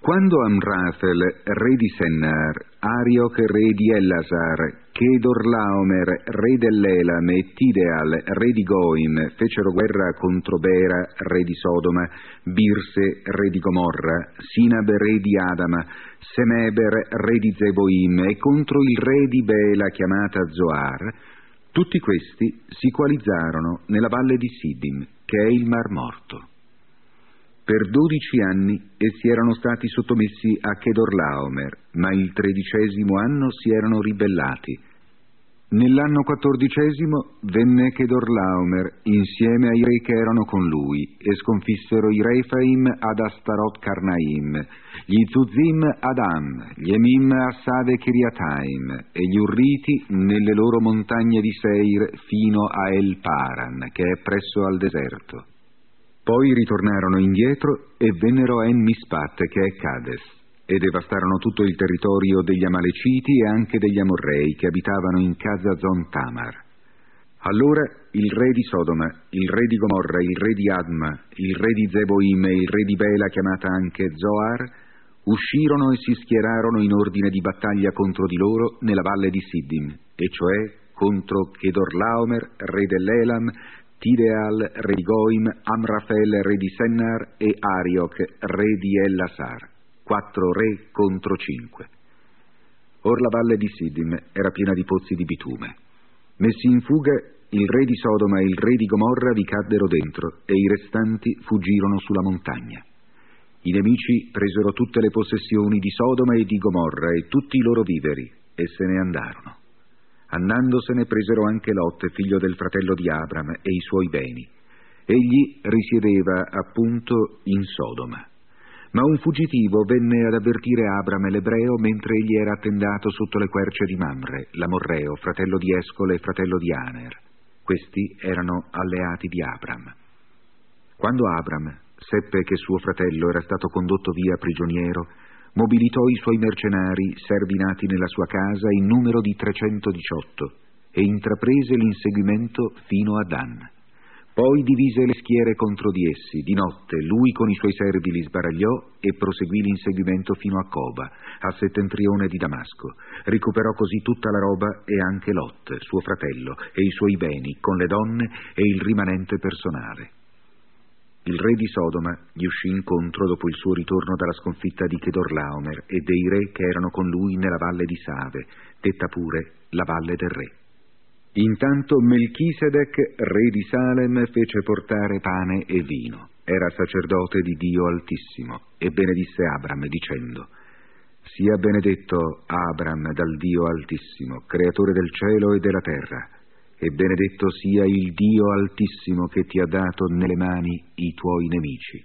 Quando Amrafel, re di Sennar, Arioch, re di Ellasar, Chedorlaomer, re dell'Elam e Tideal, re di Goim, fecero guerra contro Bera, re di Sodoma, Birse, re di Gomorra, Sinab, re di Adama, Semeber, re di Zeboim, e contro il re di Bela, chiamata Zoar, tutti questi si coalizzarono nella valle di Siddim, che è il Mar Morto. Per 12 anni essi erano stati sottomessi a Chedorlaomer, ma il 13° anno si erano ribellati. Nell'anno 14° venne Chedorlaomer insieme ai re che erano con lui e sconfissero i Refaim ad Astarot Karnaim, gli Zuzim ad Am, gli Emim a Save Kiriataim e gli Urriti nelle loro montagne di Seir fino a El Paran, che è presso al deserto. Poi ritornarono indietro e vennero a En-Mispat, che è Cades, e devastarono tutto il territorio degli Amaleciti e anche degli Amorrei che abitavano in Hazazon Tamar. Allora il re di Sodoma, il re di Gomorra, il re di Adma, il re di Zeboim e il re di Bela, chiamata anche Zoar, uscirono e si schierarono in ordine di battaglia contro di loro nella valle di Siddim, e cioè contro Chedorlaomer, re dell'Elam, Tideal, re di Goim, Amrafel, re di Sennar, e Arioch, re di Ellasar. 4 re contro 5. Or la valle di Siddim era piena di pozzi di bitume. Messi in fuga, il re di Sodoma e il re di Gomorra vi caddero dentro, e i restanti fuggirono sulla montagna. I nemici presero tutte le possessioni di Sodoma e di Gomorra e tutti i loro viveri, e se ne andarono. Andandosene presero anche Lot, figlio del fratello di Abram, e i suoi beni. Egli risiedeva appunto in Sodoma. Ma un fuggitivo venne ad avvertire Abram l'ebreo mentre egli era attendato sotto le querce di Mamre, l'Amorreo, fratello di Escol e fratello di Aner. Questi erano alleati di Abram. Quando Abram seppe che suo fratello era stato condotto via prigioniero, mobilitò i suoi mercenari, servi nati nella sua casa, in numero di 318, e intraprese l'inseguimento fino a Dan. Poi divise le schiere contro di essi. Di notte lui con i suoi servi li sbaragliò e proseguì l'inseguimento fino a Coba, a settentrione di Damasco. Recuperò così tutta la roba e anche Lot, suo fratello, e i suoi beni, con le donne e il rimanente personale. Il re di Sodoma gli uscì incontro dopo il suo ritorno dalla sconfitta di Chedorlaomer e dei re che erano con lui nella valle di Save, detta pure la valle del re. Intanto Melchisedec, re di Salem, fece portare pane e vino. Era sacerdote di Dio Altissimo e benedisse Abram dicendo: «Sia benedetto Abram dal Dio Altissimo, creatore del cielo e della terra, e benedetto sia il Dio Altissimo che ti ha dato nelle mani i tuoi nemici».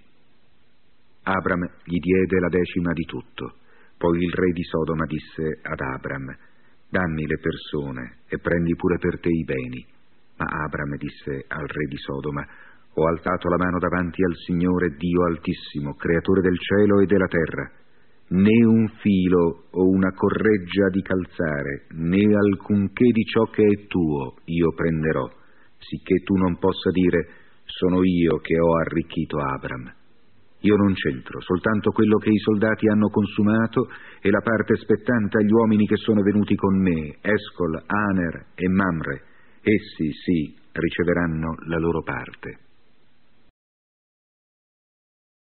Abram gli diede la 10ª di tutto. Poi il re di Sodoma disse ad Abram: «Dammi le persone e prendi pure per te i beni». Ma Abram disse al re di Sodoma: «Ho alzato la mano davanti al Signore Dio Altissimo, creatore del cielo e della terra. Né un filo o una correggia di calzare, né alcunché di ciò che è tuo io prenderò, sicché tu non possa dire: sono io che ho arricchito Abram. Io non c'entro, soltanto quello che i soldati hanno consumato e la parte spettante agli uomini che sono venuti con me, Escol, Aner e Mamre. Essi, sì, riceveranno la loro parte».